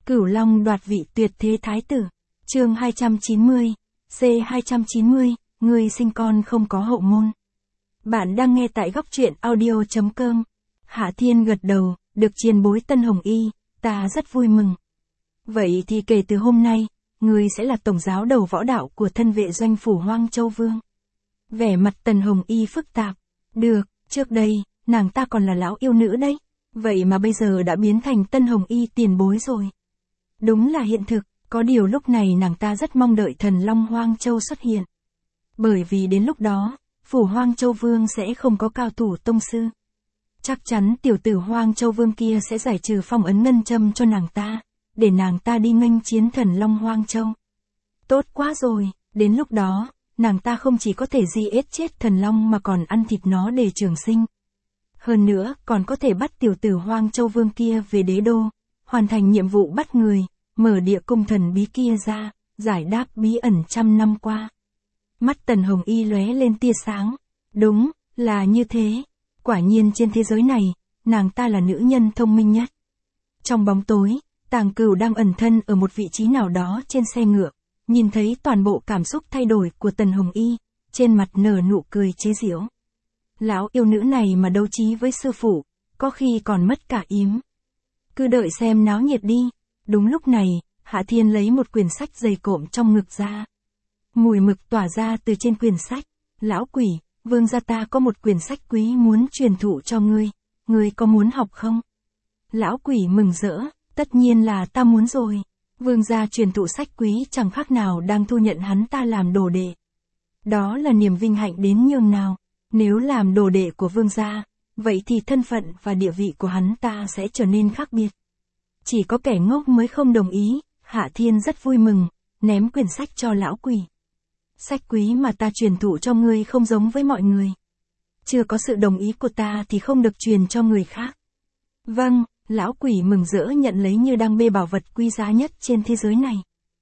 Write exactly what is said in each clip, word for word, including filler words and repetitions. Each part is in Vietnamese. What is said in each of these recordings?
Cửu Long đoạt vị tuyệt thế thái tử. Chương hai trăm chín mươi, C hai trăm chín mươi, người sinh con không có hậu môn. Bạn đang nghe tại góc truyện audio chấm com. Hạ Thiên gật đầu, được chiên bối Tân Hồng Y, ta rất vui mừng. Vậy thì kể từ hôm nay, ngươi sẽ là tổng giáo đầu võ đạo của thân vệ doanh phủ Hoang Châu Vương. Vẻ mặt Tần Hồng Y phức tạp. Được, trước đây, nàng ta còn là lão yêu nữ đấy. Vậy mà bây giờ đã biến thành Tân Hồng Y tiền bối rồi. Đúng là hiện thực, có điều lúc này nàng ta rất mong đợi thần Long Hoang Châu xuất hiện. Bởi vì đến lúc đó, phủ Hoang Châu Vương sẽ không có cao thủ tông sư. Chắc chắn tiểu tử Hoang Châu Vương kia sẽ giải trừ phong ấn ngân châm cho nàng ta, để nàng ta đi nghênh chiến thần Long Hoang Châu. Tốt quá rồi, đến lúc đó, nàng ta không chỉ có thể di ết chết thần Long mà còn ăn thịt nó để trường sinh. Hơn nữa, còn có thể bắt tiểu tử Hoang Châu Vương kia về đế đô, hoàn thành nhiệm vụ bắt người, mở địa cung thần bí kia ra, giải đáp bí ẩn trăm năm qua. Mắt Tần Hồng Y lóe lên tia sáng. Đúng, là như thế. Quả nhiên trên thế giới này, nàng ta là nữ nhân thông minh nhất. Trong bóng tối, Tàng Cửu đang ẩn thân ở một vị trí nào đó trên xe ngựa, nhìn thấy toàn bộ cảm xúc thay đổi của Tần Hồng Y, trên mặt nở nụ cười chế giễu. Lão yêu nữ này mà đấu trí với sư phụ, có khi còn mất cả yếm. Cứ đợi xem náo nhiệt đi. Đúng lúc này, Hạ Thiên lấy một quyển sách dày cộm trong ngực ra. Mùi mực tỏa ra từ trên quyển sách. Lão quỷ, vương gia ta có một quyển sách quý muốn truyền thụ cho ngươi. Ngươi có muốn học không? Lão quỷ mừng rỡ, tất nhiên là ta muốn rồi. Vương gia truyền thụ sách quý chẳng khác nào đang thu nhận hắn ta làm đồ đệ. Đó là niềm vinh hạnh đến nhường nào. Nếu làm đồ đệ của vương gia, vậy thì thân phận và địa vị của hắn ta sẽ trở nên khác biệt. Chỉ có kẻ ngốc mới không đồng ý. Hạ Thiên rất vui mừng, ném quyển sách cho lão quỷ. Sách quý mà ta truyền thụ cho ngươi không giống với mọi người. Chưa có sự đồng ý của ta thì không được truyền cho người khác. Vâng, lão quỷ mừng rỡ nhận lấy như đang bê bảo vật quý giá nhất trên thế giới này.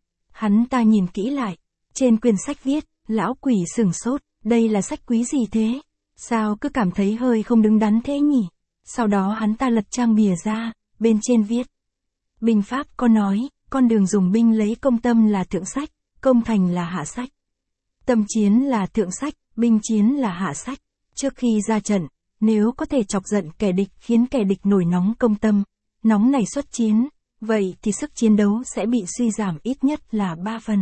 Hắn ta nhìn kỹ lại, trên quyển sách viết, lão quỷ sửng sốt, đây là sách quý gì thế? Sao cứ cảm thấy hơi không đứng đắn thế nhỉ? Sau đó hắn ta lật trang bìa ra, bên trên viết. Binh pháp có nói, con đường dùng binh lấy công tâm là thượng sách, công thành là hạ sách. Tâm chiến là thượng sách, binh chiến là hạ sách. Trước khi ra trận, nếu có thể chọc giận kẻ địch khiến kẻ địch nổi nóng công tâm, nóng này xuất chiến, vậy thì sức chiến đấu sẽ bị suy giảm ít nhất là ba phần.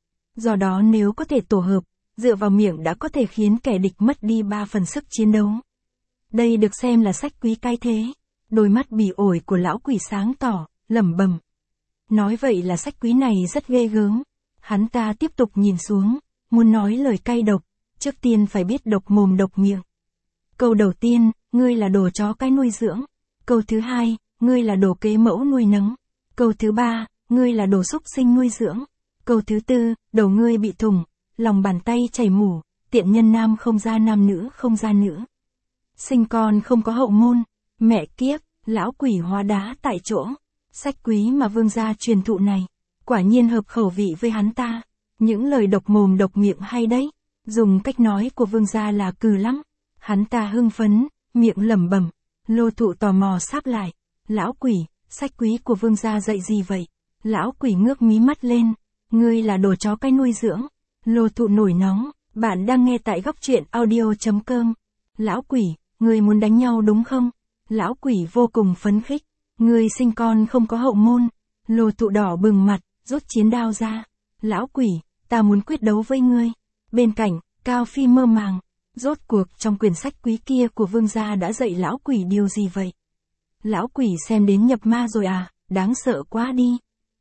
Do đó nếu có thể tổ hợp, dựa vào miệng đã có thể khiến kẻ địch mất đi ba phần sức chiến đấu. Đây được xem là sách quý cái thế. Đôi mắt bỉ ổi của lão quỷ sáng tỏ, lẩm bẩm. Nói vậy là sách quý này rất ghê gớm. Hắn ta tiếp tục nhìn xuống, muốn nói lời cay độc, trước tiên phải biết độc mồm độc miệng. Câu đầu tiên, ngươi là đồ chó cái nuôi dưỡng. Câu thứ hai, ngươi là đồ kế mẫu nuôi nấng. Câu thứ ba, ngươi là đồ súc sinh nuôi dưỡng. Câu thứ tư, đầu ngươi bị thủng, lòng bàn tay chảy mủ, tiện nhân nam không ra nam nữ không ra nữ. Sinh con không có hậu môn, mẹ kiếp, lão quỷ hóa đá tại chỗ. Sách quý mà vương gia truyền thụ này, quả nhiên hợp khẩu vị với hắn ta. Những lời độc mồm độc miệng hay đấy. Dùng cách nói của vương gia là cừ lắm. Hắn ta hưng phấn, miệng lẩm bẩm. Lô Thụ tò mò sáp lại. Lão quỷ, sách quý của vương gia dạy gì vậy? Lão quỷ ngước mí mắt lên. Ngươi là đồ chó cái nuôi dưỡng. Lô Thụ nổi nóng. Bạn đang nghe tại góc truyện audio chấm com. Lão quỷ, ngươi muốn đánh nhau đúng không? Lão quỷ vô cùng phấn khích. Ngươi sinh con không có hậu môn. Lô Thụ đỏ bừng mặt, rút chiến đao ra. Lão quỷ, ta muốn quyết đấu với ngươi. Bên cạnh, Cao Phi mơ màng. Rốt cuộc trong quyển sách quý kia của vương gia đã dạy lão quỷ điều gì vậy? Lão quỷ xem đến nhập ma rồi à, đáng sợ quá đi.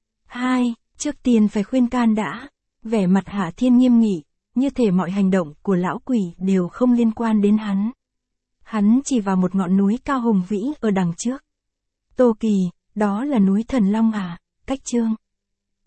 Hai, trước tiên phải khuyên can đã. Vẻ mặt Hạ Thiên nghiêm nghị, như thể mọi hành động của lão quỷ đều không liên quan đến hắn. Hắn chỉ vào một ngọn núi cao hùng vĩ ở đằng trước. Tô Kỳ, đó là núi Thần Long à, cách Chương.